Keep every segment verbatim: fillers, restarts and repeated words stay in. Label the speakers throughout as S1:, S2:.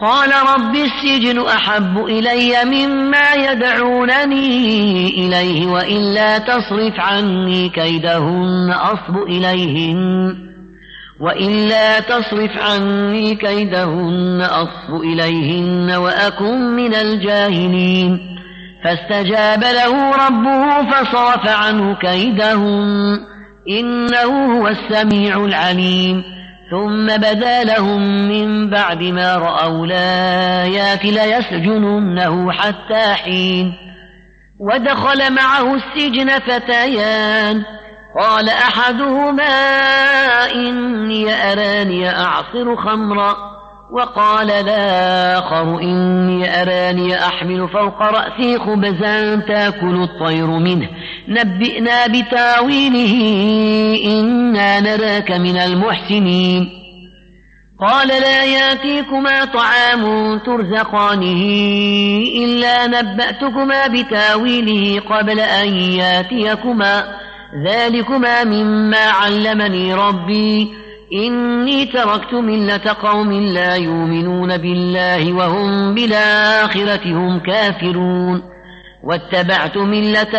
S1: قال رب السجن أحب إلي مما يدعونني إليه وإلا تصرف عني كيدهن أصب إليهن وإلا تصرف عني كيدهن أصب إليهن وأكن من الجاهلين فاستجاب له ربه فصرف عنه كيدهن إنه هو السميع العليم ثم بدا لهم من بعد ما رأوا الآيات ليسجننه حتى حين ودخل معه السجن فتيان قال أحدهما إني أراني أعصر خمرا وقال الآخر إني أراني أحمل فوق رأسي خبزا تأكل الطير منه نبئنا بتاويله إنا نراك من المحسنين قال لا يأتيكما طعام ترزقانه إلا نبأتكما بتاويله قبل أن يأتيكما ذلكما مما علمني ربي إني تركت ملة قوم لا يؤمنون بالله وهم بالآخرة هم كافرون واتبعت ملة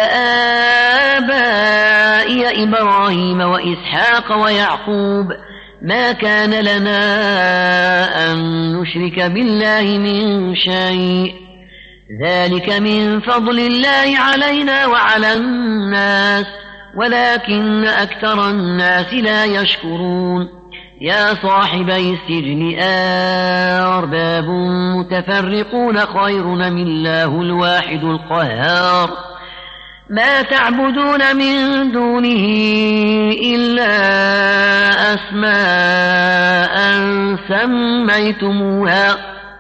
S1: آبائي إبراهيم وإسحاق ويعقوب ما كان لنا أن نشرك بالله من شيء ذلك من فضل الله علينا وعلى الناس ولكن أكثر الناس لا يشكرون يا صاحبي السجن أرباب متفرقون خير من الله الواحد القهار ما تعبدون من دونه إلا أسماء سميتموها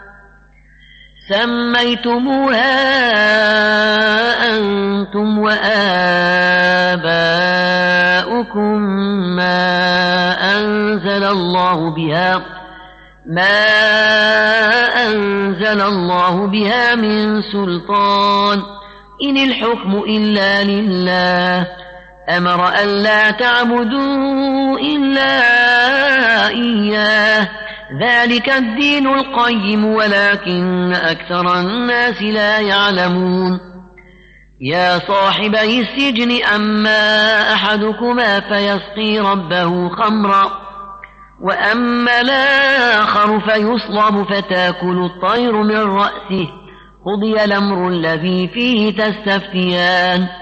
S1: سميتموها أنتم وآباؤكم ما أنزل الله بها ما أنزل الله بها من سلطان إن الحكم إلا لله أمر ألا تعبدوا إلا إياه ذلك الدين القيم ولكن أكثر الناس لا يعلمون يا صاحبي السجن أما أحدكما فيسقي ربه خمرا وأما الآخر فيصلب فتاكل الطير من رأسه قضي الأمر الذي فيه تستفتيان